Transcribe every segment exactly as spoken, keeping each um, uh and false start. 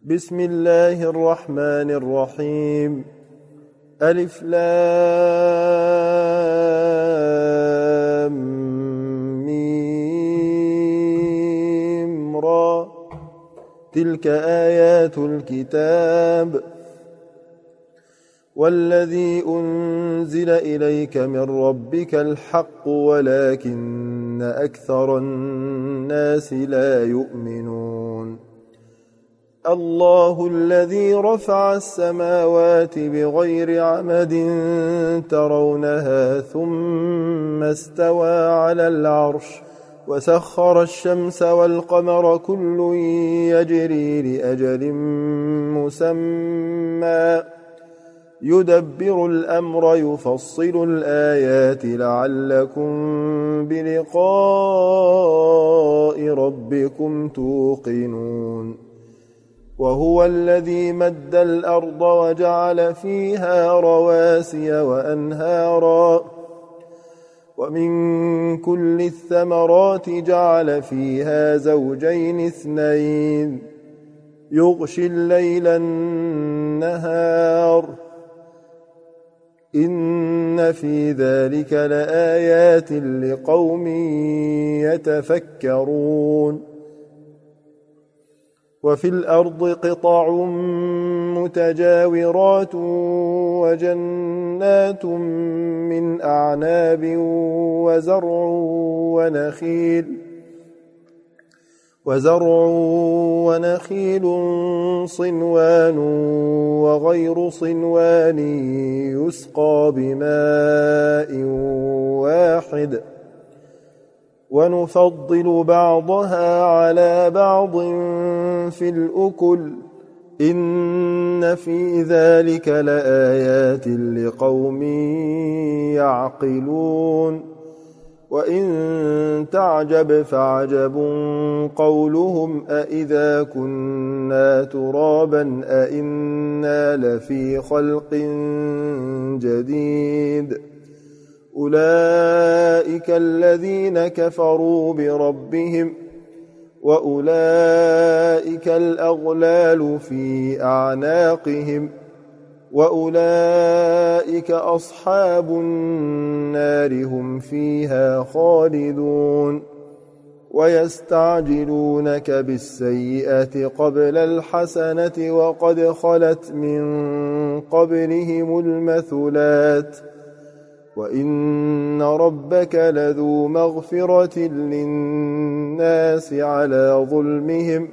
بسم الله الرحمن الرحيم. ألف لام ميم را، تلك آيات الكتاب والذي أنزل إليك من ربك الحق ولكن أكثر الناس لا يؤمنون. الله الذي رفع السماوات بغير عمد ترونها ثم استوى على العرش وسخر الشمس والقمر كل يجري لأجل مسمى يدبر الأمر يفصل الآيات لعلكم بلقاء ربكم توقنون. وهو الذي مد الأرض وجعل فيها رواسي وأنهارا ومن كل الثمرات جعل فيها زوجين اثنين يغشي الليل النهار إن في ذلك لآيات لقوم يتفكرون. وفي الأرض قطع متجاورات وجنات من أعناب وزرع ونخيل وزرع ونخيل صنوان وغير صنوان يسقى بماء واحد ونفضل بعضها على بعض في الأكل إن في ذلك لآيات لقوم يعقلون. وإن تعجب فعجب قولهم أإذا كنا ترابا أإنا لفي خلق جديد أولئك الذين كفروا بربهم وأولئك الأغلال في أعناقهم وأولئك أصحاب النار هم فيها خالدون. ويستعجلونك بالسيئة قبل الحسنة وقد خلت من قبلهم المثلات وإن ربك لذو مغفرة للناس على ظلمهم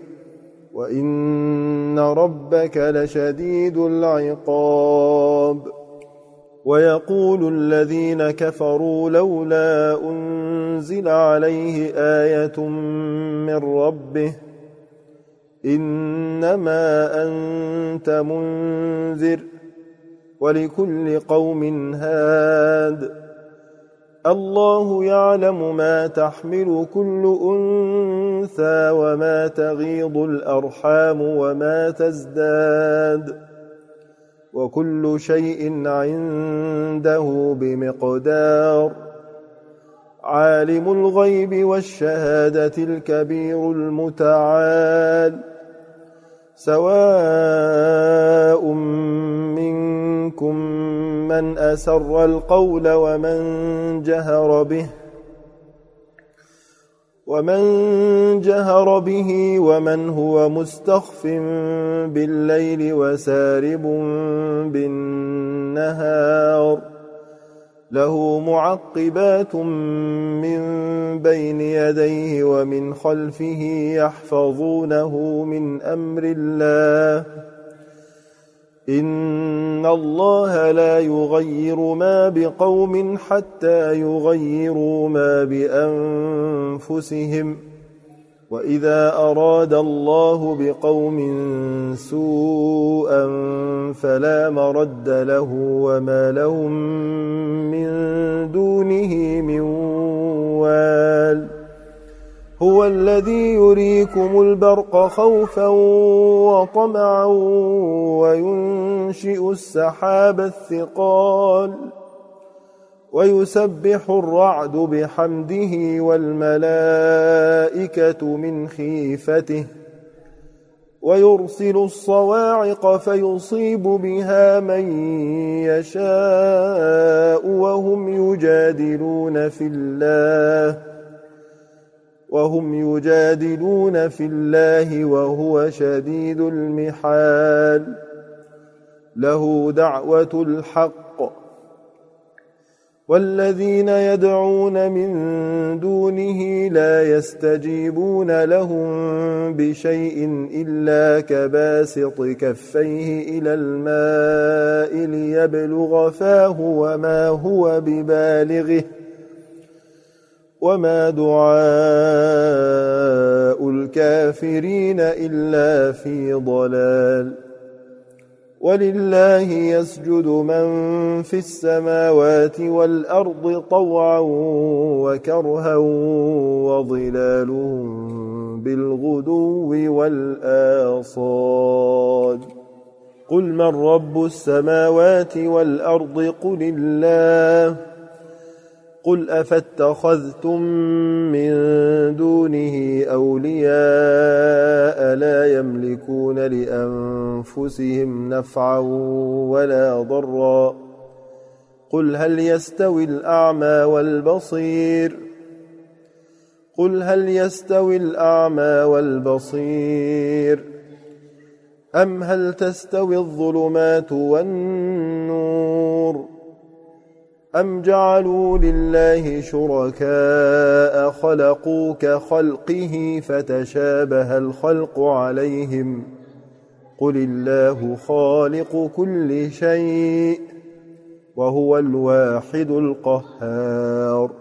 وإن ربك لشديد العقاب. ويقول الذين كفروا لولا أنزل عليه آية من ربه إنما أنت منذر ولكل قوم هاد الله يعلم ما تحمل كل أنثى وما تغيض الأرحام وما تزداد وكل شيء عنده بمقدار. عالم الغيب والشهادة الكبير المتعال سواء منكم من أسر القول ومن جهر به ومن جهر به ومن هو مستخف بالليل وسارب بالنهار له معقبات من بين يديه ومن خلفه يحفظونه من أمر الله إن الله لا يغير ما بقوم حتى يغيروا ما بأنفسهم وإذا أراد الله بقوم سوءا فلا مرد له وما لهم من دونه من وال. هو الذي يريكم البرق خوفا وطمعا وينشئ السحاب الثقال ويسبح الرعد بحمده والملائكة من خيفته ويرسل الصواعق فيصيب بها من يشاء وهم يجادلون في الله وهم يجادلون في الله وهو شديد المحال له دعوة الحق والذين يدعون من دونه لا يستجيبون لهم بشيء إلا كباسط كفيه إلى الماء ليبلغ فاه وما هو ببالغه وما دعاء الكافرين إلا في ضلال ولله يسجد من في السماوات والأرض طوعا وكرها وظلالهم بالغدو والآصال قل من رب السماوات والأرض قل الله قل أفاتخذتم من دونه أولياء لا يملكون لأنفسهم نفعا ولا ضرا قل هل يستوي الأعمى والبصير قل هل يستوي الأعمى والبصير أم هل تستوي الظلمات والنور أم جعلوا لله شركاء خلقوا كخلقه فتشابه الخلق عليهم قل الله خالق كل شيء وهو الواحد القهار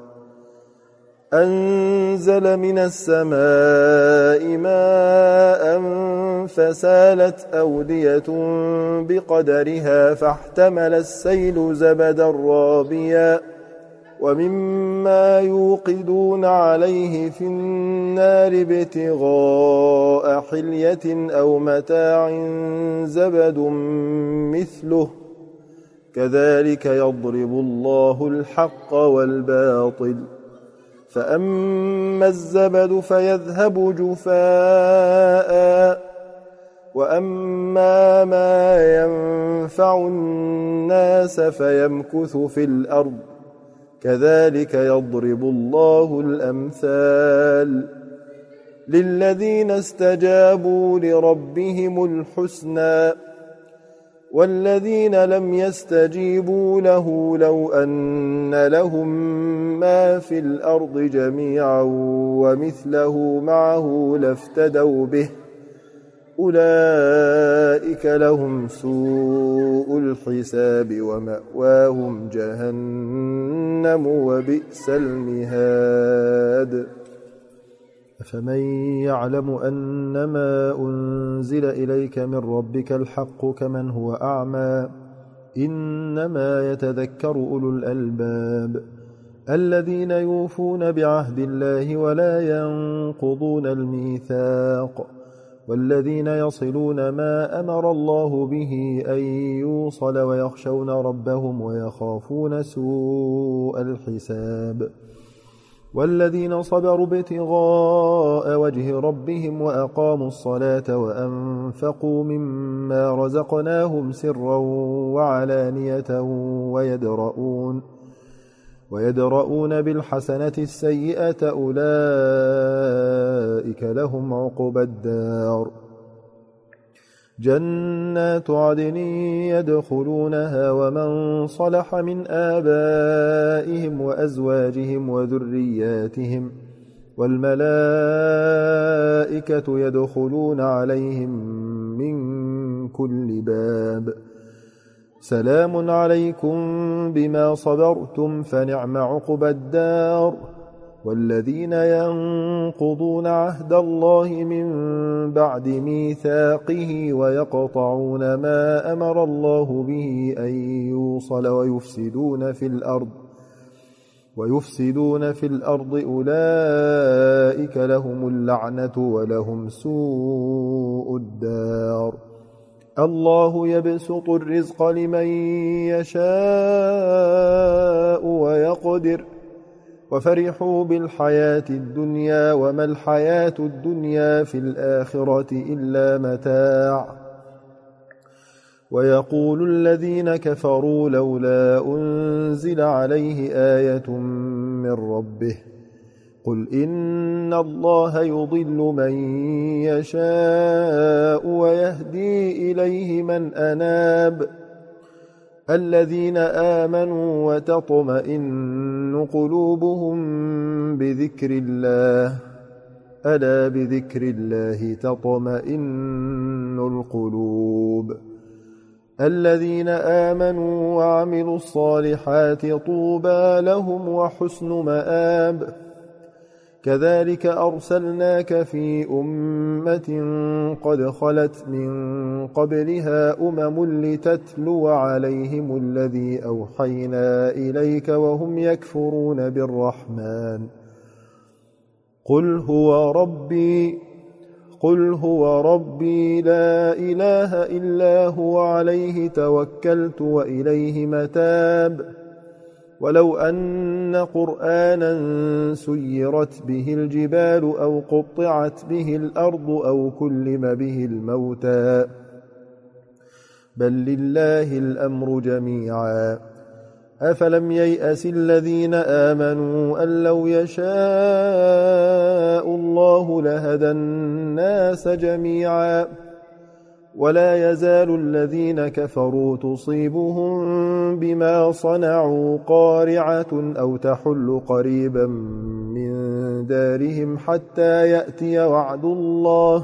أنزل من السماء ماء فسالت أودية بقدرها فاحتمل السيل زبدا رابيا ومما يوقدون عليه في النار ابتغاء حلية أو متاع زبد مثله كذلك يضرب الله الحق والباطل فأما الزبد فيذهب جفاء وأما ما ينفع الناس فيمكث في الأرض كذلك يضرب الله الأمثال للذين استجابوا لربهم الحسنى والذين لم يستجيبوا له لو أن لهم ما في الأرض جميعا ومثله معه لافتدوا به أولئك لهم سوء الحساب ومأواهم جهنم وبئس المهاد أفمن يعلم أنما أنزل إليك من ربك الحق كمن هو أعمى إنما يتذكر أولو الألباب الذين يوفون بعهد الله ولا ينقضون الميثاق والذين يصلون ما أمر الله به أن يوصل ويخشون ربهم ويخافون سوء الحساب والذين صبروا ابتغاء وجه ربهم وأقاموا الصلاة وأنفقوا مما رزقناهم سرا وعلانية ويدرؤون ويدرؤون بالحسنة السيئة أولئك لهم عقبى الدار جنات عدن يدخلونها ومن صلح من آبائهم وأزواجهم وذرياتهم والملائكة يدخلون عليهم من كل باب سلام عليكم بما صبرتم فنعم عقبى الدار والذين ينقضون عهد الله من بعد ميثاقه ويقطعون ما أمر الله به أن يوصل ويفسدون في الأرض ويفسدون في الأرض أولئك لهم اللعنة ولهم سوء الدار الله يبسط الرزق لمن يشاء ويقدر وفرحوا بالحياة الدنيا وما الحياة الدنيا في الآخرة إلا متاع ويقول الذين كفروا لولا أنزل عليه آية من ربه قل إن الله يضل من يشاء ويهدي إليه من أناب الذين آمنوا وتطمئن قلوبهم بذكر الله ألا بذكر الله تطمئن القلوب الذين آمنوا وعملوا الصالحات طوبى لهم وحسن مآب كذلك أرسلناك في أمة قد خلت من قبلها أمم لتتلو عليهم الذي أوحينا إليك وهم يكفرون بالرحمن قل هو ربي قل هو ربي لا إله إلا هو عليه توكلت وإليه متاب ولو أن قرآنا سيرت به الجبال أو قطعت به الأرض أو كلم به الموتى بل لله الأمر جميعا أفلم ييأس الذين آمنوا أن لو يشاء الله لهدى الناس جميعا ولا يزال الذين كفروا تصيبهم بما صنعوا قارعة أو تحل قريبا من دارهم حتى يأتي وعد الله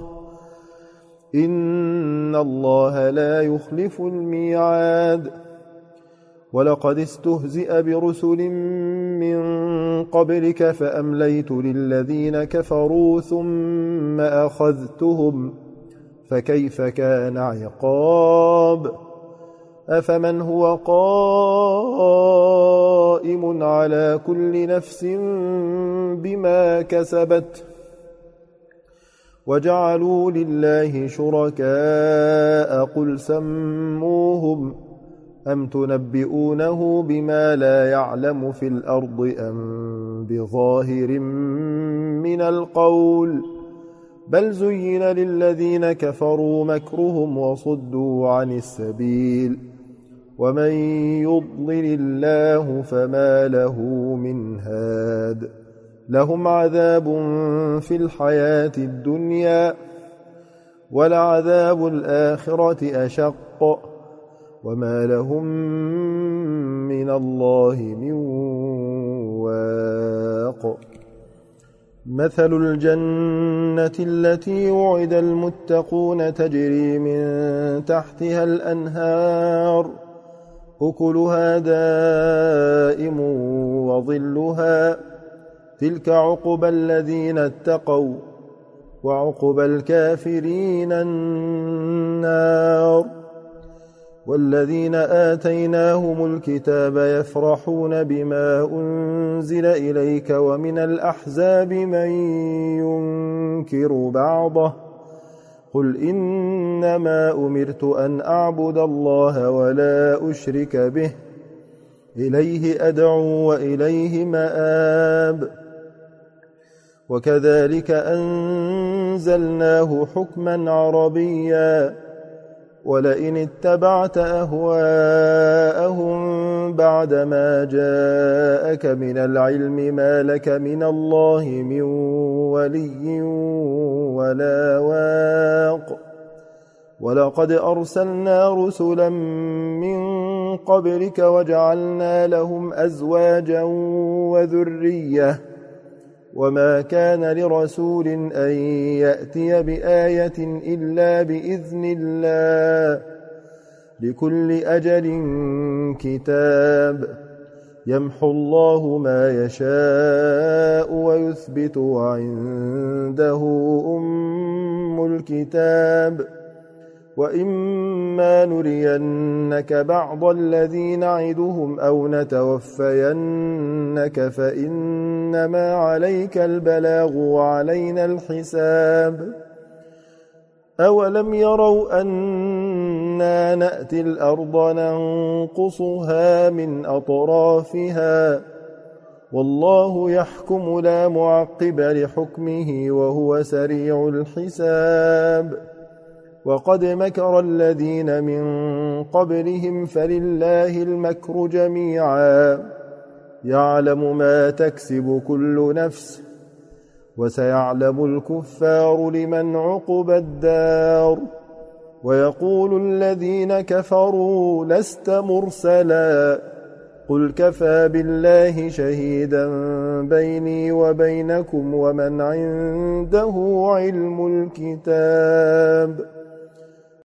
إن الله لا يخلف الميعاد ولقد استهزئ برسل من قبلك فأمليت للذين كفروا ثم أخذتهم فكيف كان عقاب أفمن هو قائم على كل نفس بما كسبت وجعلوا لله شركاء قل سموهم أم تنبئونه بما لا يعلم في الأرض أم بظاهر من القول بل زين للذين كفروا مكرهم وصدوا عن السبيل ومن يضلل الله فما له من هاد لهم عذاب في الحياة الدنيا ولعذاب الآخرة أشق وما لهم من الله من واق مثل الجنة التي وعد المتقون تجري من تحتها الأنهار أكلها دائم وظلها تلك عقبى الذين اتقوا وعقبى الكافرين النار والذين آتيناهم الكتاب يفرحون بما أنزل إليك ومن الأحزاب من ينكر بعضه قل إنما أمرت أن أعبد الله ولا أشرك به إليه أدعو وإليه مآب وكذلك أنزلناه حكما عربيا ولئن اتبعت أهواءهم بعدما جاءك من العلم ما لك من الله من ولي ولا واق ولقد أرسلنا رسلا من قبلك وجعلنا لهم أزواجا وذرية وما كان لرسول أن يأتي بآية إلا بإذن الله لكل أجل كتاب يمحو الله ما يشاء ويثبت وعنده أم الكتاب وإما نرينك بعض الذي نعدهم أو نتوفينك فإنما عليك البلاغ وعلينا الحساب أولم يروا أنا نأتي الأرض ننقصها من أطرافها والله يحكم لا معقب لحكمه وهو سريع الحساب وقد مكر الذين من قبلهم فلله المكر جميعا يعلم ما تكسب كل نفس وسيعلم الكفار لمن عقبى الدار ويقول الذين كفروا لست مرسلا قل كفى بالله شهيدا بيني وبينكم ومن عنده علم الكتاب